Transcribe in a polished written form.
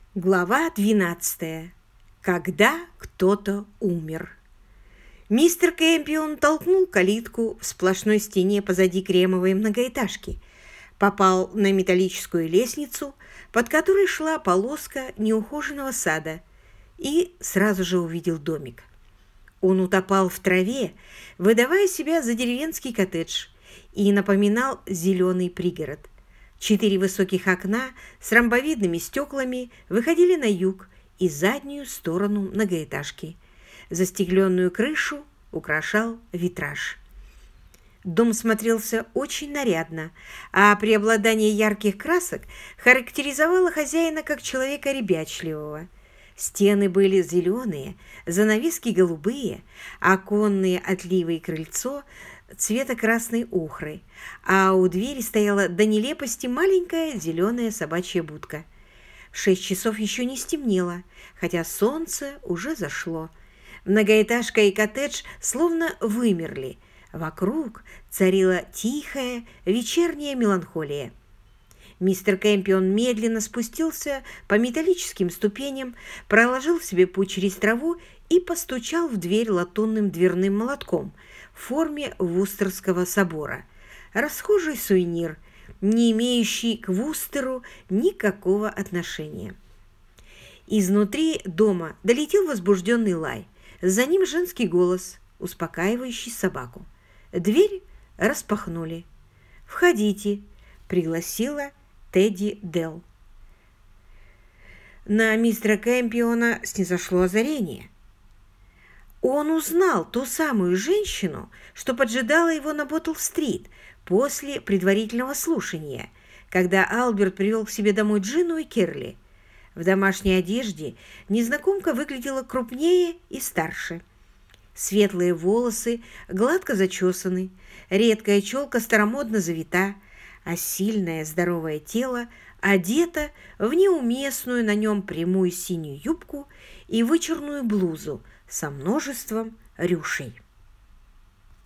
Глава 12. Когда кто-то умер. Мистер Кэмпион толкнул калитку в сплошной стене позади кремовой многоэтажки, попал на металлическую лестницу, под которой шла полоска неухоженного сада, и сразу же увидел домик. Он утопал в траве, выдавая себя за деревенский коттедж, и напоминал зеленый пригород. 4 высоких окна с ромбовидными стеклами выходили на юг и заднюю сторону многоэтажки. Застекленную крышу украшал витраж. Дом смотрелся очень нарядно, а преобладание ярких красок характеризовало хозяина как человека ребячливого. Стены были зеленые, занавески голубые, оконные отливы и крыльцо цвета красной охры, а у двери стояла до нелепости маленькая зеленая собачья будка. В 6 часов еще не стемнело, хотя солнце уже зашло. Многоэтажка и коттедж словно вымерли. Вокруг царила тихая вечерняя меланхолия. Мистер Кэмпион медленно спустился по металлическим ступеням, проложил себе путь через траву и постучал в дверь латунным дверным молотком в форме Вустерского собора. Расхожий сувенир, не имеющий к Вустеру никакого отношения. Изнутри дома долетел возбужденный лай. За ним женский голос, успокаивающий собаку. Дверь распахнули. «Входите», — пригласила Тедди Делл. На мистера Кэмпиона снизошло озарение. Он узнал ту самую женщину, что поджидала его на Боттл-стрит после предварительного слушания, когда Алберт привел к себе домой Джину и Керли. В домашней одежде незнакомка выглядела крупнее и старше. Светлые волосы гладко зачесаны, редкая челка старомодно завита, а сильное здоровое тело одето в неуместную на нем прямую синюю юбку и вычурную блузу со множеством рюшей.